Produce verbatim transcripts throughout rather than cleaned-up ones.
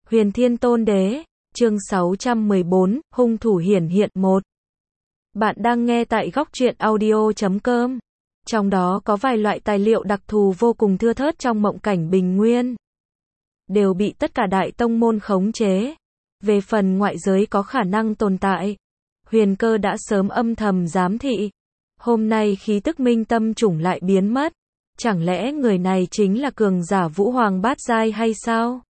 Huyền Thiên Tôn Đế, chương sáu trăm mười bốn, hung thủ hiển hiện một. Bạn đang nghe tại góc truyện audio chấm com. Trong đó có vài loại tài liệu đặc thù vô cùng thưa thớt trong mộng cảnh bình nguyên. Đều bị tất cả đại tông môn khống chế. Về phần ngoại giới có khả năng tồn tại, Huyền Cơ đã sớm âm thầm giám thị. Hôm nay khí tức minh tâm chủng lại biến mất. Chẳng lẽ người này chính là cường giả Vũ Hoàng bát giai hay sao?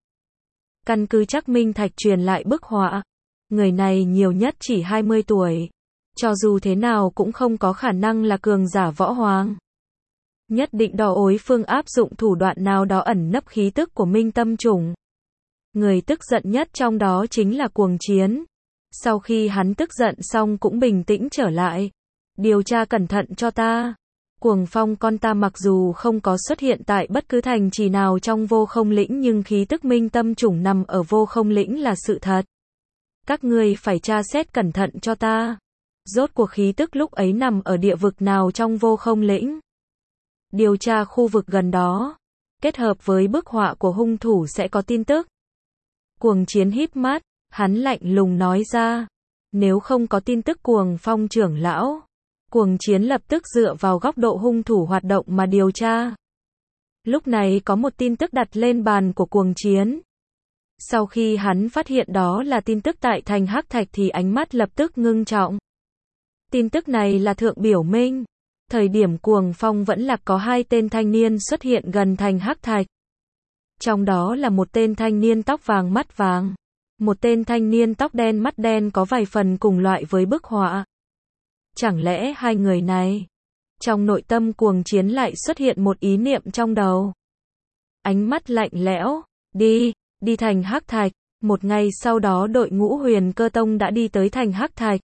Căn cứ chắc minh thạch truyền lại bức họa. Người này nhiều nhất chỉ hai mươi tuổi. Cho dù thế nào cũng không có khả năng là cường giả võ hoàng. Nhất định đỏ ối phương áp dụng thủ đoạn nào đó ẩn nấp khí tức của minh tâm chủng. Người tức giận nhất trong đó chính là Cuồng Chiến. Sau khi hắn tức giận xong cũng bình tĩnh trở lại. Điều tra cẩn thận cho ta. Cuồng Phong con ta mặc dù không có xuất hiện tại bất cứ thành trì nào trong Vô Không Lĩnh nhưng khí tức minh tâm chủng nằm ở Vô Không Lĩnh là sự thật. Các ngươi phải tra xét cẩn thận cho ta. Rốt cuộc khí tức lúc ấy nằm ở địa vực nào trong Vô Không Lĩnh? Điều tra khu vực gần đó. Kết hợp với bức họa của hung thủ sẽ có tin tức. Cuồng Chiến híp mắt, hắn lạnh lùng nói ra. Nếu không có tin tức Cuồng Phong trưởng lão, Cuồng Chiến lập tức dựa vào góc độ hung thủ hoạt động mà điều tra. Lúc này có một tin tức đặt lên bàn của Cuồng Chiến. Sau khi hắn phát hiện đó là tin tức tại thành Hắc Thạch thì ánh mắt lập tức ngưng trọng. Tin tức này là thượng biểu minh. Thời điểm Cuồng Phong vẫn lạc có hai tên thanh niên xuất hiện gần thành Hắc Thạch. Trong đó là một tên thanh niên tóc vàng mắt vàng. Một tên thanh niên tóc đen mắt đen có vài phần cùng loại với bức họa. Chẳng lẽ hai người này? Trong nội tâm Cuồng Chiến lại xuất hiện một ý niệm trong đầu. Ánh mắt lạnh lẽo, đi, đi thành Hắc Thạch. Một ngày sau đó đội ngũ Huyền Cơ Tông đã đi tới thành Hắc Thạch.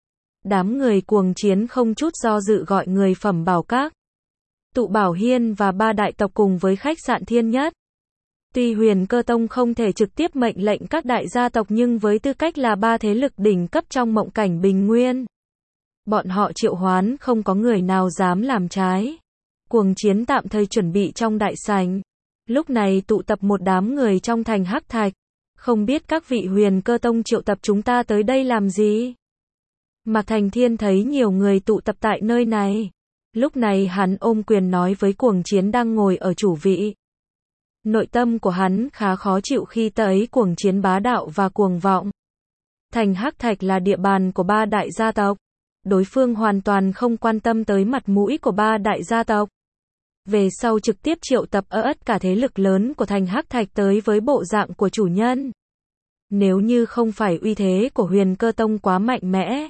Đám người Cuồng Chiến không chút do dự gọi người Phẩm Bảo Các, Tụ Bảo Hiên và ba đại tộc cùng với khách sạn Thiên Nhất. Tuy Huyền Cơ Tông không thể trực tiếp mệnh lệnh các đại gia tộc nhưng với tư cách là ba thế lực đỉnh cấp trong mộng cảnh bình nguyên, bọn họ triệu hoán không có người nào dám làm trái. Cuồng Chiến tạm thời chuẩn bị trong đại sảnh. Lúc này tụ tập một đám người trong thành Hắc Thạch. Không biết các vị Huyền Cơ Tông triệu tập chúng ta tới đây làm gì? Mạc Thành Thiên thấy nhiều người tụ tập tại nơi này. Lúc này hắn ôm quyền nói với Cuồng Chiến đang ngồi ở chủ vị. Nội tâm của hắn khá khó chịu khi thấy Cuồng Chiến bá đạo và cuồng vọng. Thành Hắc Thạch là địa bàn của ba đại gia tộc. Đối phương hoàn toàn không quan tâm tới mặt mũi của ba đại gia tộc. Về sau trực tiếp triệu tập ở ất cả thế lực lớn của thành Hắc Thạch tới với bộ dạng của chủ nhân. Nếu như không phải uy thế của Huyền Cơ Tông quá mạnh mẽ,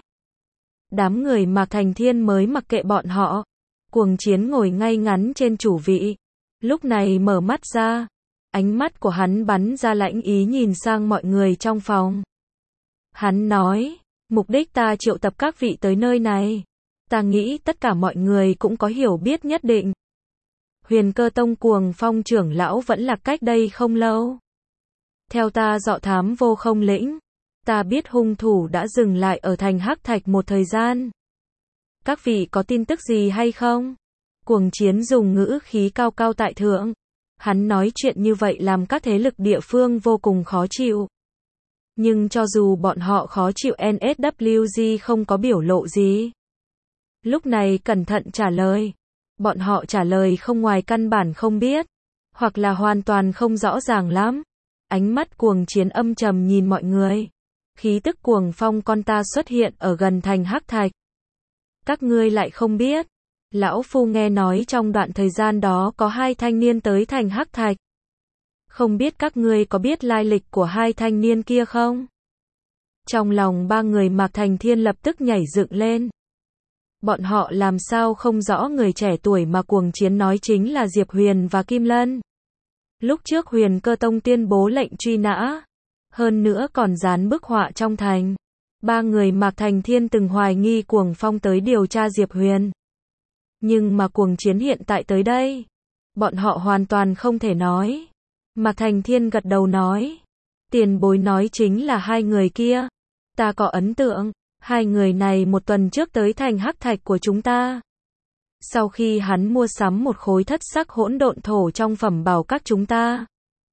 đám người Mạc Thành Thiên mới mặc kệ bọn họ. Cuồng Chiến ngồi ngay ngắn trên chủ vị. Lúc này mở mắt ra. Ánh mắt của hắn bắn ra lãnh ý nhìn sang mọi người trong phòng. Hắn nói, mục đích ta triệu tập các vị tới nơi này. Ta nghĩ tất cả mọi người cũng có hiểu biết nhất định. Huyền Cơ Tông Cuồng Phong trưởng lão vẫn là cách đây không lâu. Theo ta dọ thám Vô Không Lĩnh, ta biết hung thủ đã dừng lại ở thành Hắc Thạch một thời gian. Các vị có tin tức gì hay không? Cuồng Chiến dùng ngữ khí cao cao tại thượng. Hắn nói chuyện như vậy làm các thế lực địa phương vô cùng khó chịu. Nhưng cho dù bọn họ khó chịu en ét vê giê không có biểu lộ gì. Lúc này cẩn thận trả lời. Bọn họ trả lời không ngoài căn bản không biết. Hoặc là hoàn toàn không rõ ràng lắm. Ánh mắt Cuồng Chiến âm trầm nhìn mọi người. Khí tức Cuồng Phong con ta xuất hiện ở gần thành Hắc Thạch. Các ngươi lại không biết. Lão Phu nghe nói trong đoạn thời gian đó có hai thanh niên tới thành Hắc Thạch. Không biết các ngươi có biết lai lịch của hai thanh niên kia không? Trong lòng ba người Mạc Thành Thiên lập tức nhảy dựng lên. Bọn họ làm sao không rõ người trẻ tuổi mà Cuồng Chiến nói chính là Diệp Huyền và Kim Lân. Lúc trước Huyền Cơ Tông tuyên bố lệnh truy nã. Hơn nữa còn dán bức họa trong thành. Ba người Mạc Thành Thiên từng hoài nghi Cuồng Phong tới điều tra Diệp Huyền. Nhưng mà Cuồng Chiến hiện tại tới đây. Bọn họ hoàn toàn không thể nói. Mạc Thành Thiên gật đầu nói. Tiền bối nói chính là hai người kia. Ta có ấn tượng. Hai người này một tuần trước tới thành Hắc Thạch của chúng ta. Sau khi hắn mua sắm một khối thất sắc hỗn độn thổ trong Phẩm Bảo Các chúng ta,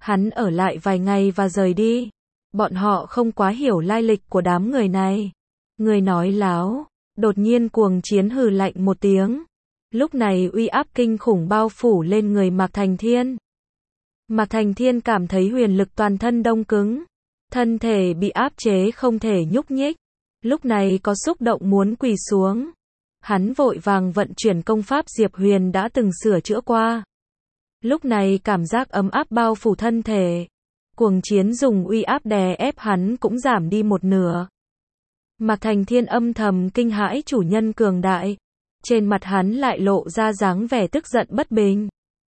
Hắn ở lại vài ngày và rời đi. Bọn họ không quá hiểu lai lịch của đám người này. Người nói láo. Đột nhiên Cuồng Chiến hừ lạnh một tiếng. Lúc này uy áp kinh khủng bao phủ lên người Mạc Thành Thiên. Mạc Thành Thiên cảm thấy huyền lực toàn thân đông cứng. Thân thể bị áp chế không thể nhúc nhích. Lúc này có xúc động muốn quỳ xuống. Hắn vội vàng vận chuyển công pháp Diệp Huyền đã từng sửa chữa qua. Lúc này cảm giác ấm áp bao phủ thân thể. Cuồng Chiến dùng uy áp đè ép hắn cũng giảm đi một nửa. Mạc Thành Thiên âm thầm kinh hãi chủ nhân cường đại. Trên mặt hắn lại lộ ra dáng vẻ tức giận bất bình.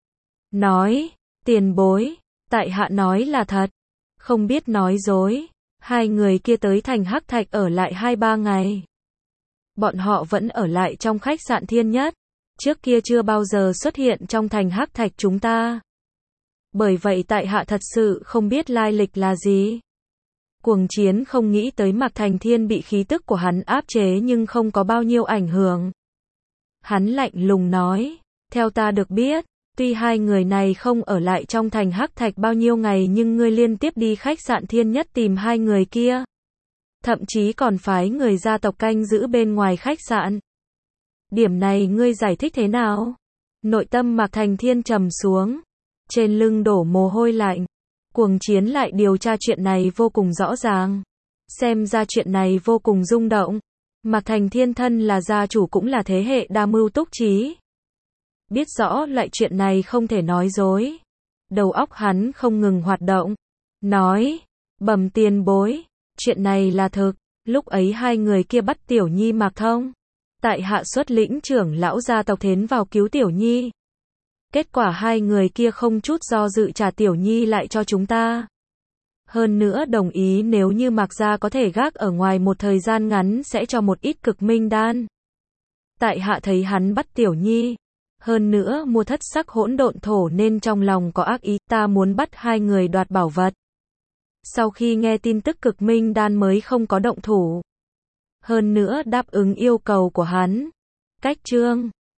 Nói, tiền bối, tại hạ nói là thật. Không biết nói dối. Hai người kia tới thành Hắc Thạch ở lại hai ba ngày. Bọn họ vẫn ở lại trong khách sạn Thiên Nhất. Trước kia chưa bao giờ xuất hiện trong thành Hắc Thạch chúng ta. Bởi vậy tại hạ thật sự không biết lai lịch là gì. Cuồng Chiến không nghĩ tới Mạc Thành Thiên bị khí tức của hắn áp chế nhưng không có bao nhiêu ảnh hưởng. Hắn lạnh lùng nói, theo ta được biết, tuy hai người này không ở lại trong thành Hắc Thạch bao nhiêu ngày nhưng ngươi liên tiếp đi khách sạn Thiên Nhất tìm hai người kia. Thậm chí còn phái người gia tộc canh giữ bên ngoài khách sạn. Điểm này ngươi giải thích thế nào? Nội tâm Mạc Thành Thiên trầm xuống. Trên lưng đổ mồ hôi lạnh. Cuồng Chiến lại điều tra chuyện này vô cùng rõ ràng. Xem ra chuyện này vô cùng rung động. Mạc Thành Thiên thân là gia chủ cũng là thế hệ đa mưu túc trí. Biết rõ loại chuyện này không thể nói dối. Đầu óc hắn không ngừng hoạt động. Nói, bẩm tiền bối, chuyện này là thực. Lúc ấy hai người kia bắt Tiểu Nhi Mạc Thông. Tại hạ xuất lĩnh trưởng lão gia tộc Thến vào cứu Tiểu Nhi. Kết quả hai người kia không chút do dự trả Tiểu Nhi lại cho chúng ta. Hơn nữa đồng ý nếu như Mạc gia có thể gác ở ngoài một thời gian ngắn sẽ cho một ít cực minh đan. Tại hạ thấy hắn bắt Tiểu Nhi. Hơn nữa mua thất sắc hỗn độn thổ nên trong lòng có ác ý, ta muốn bắt hai người đoạt bảo vật. Sau khi nghe tin tức cực minh đan mới không có động thủ. Hơn nữa đáp ứng yêu cầu của hắn. Cách chương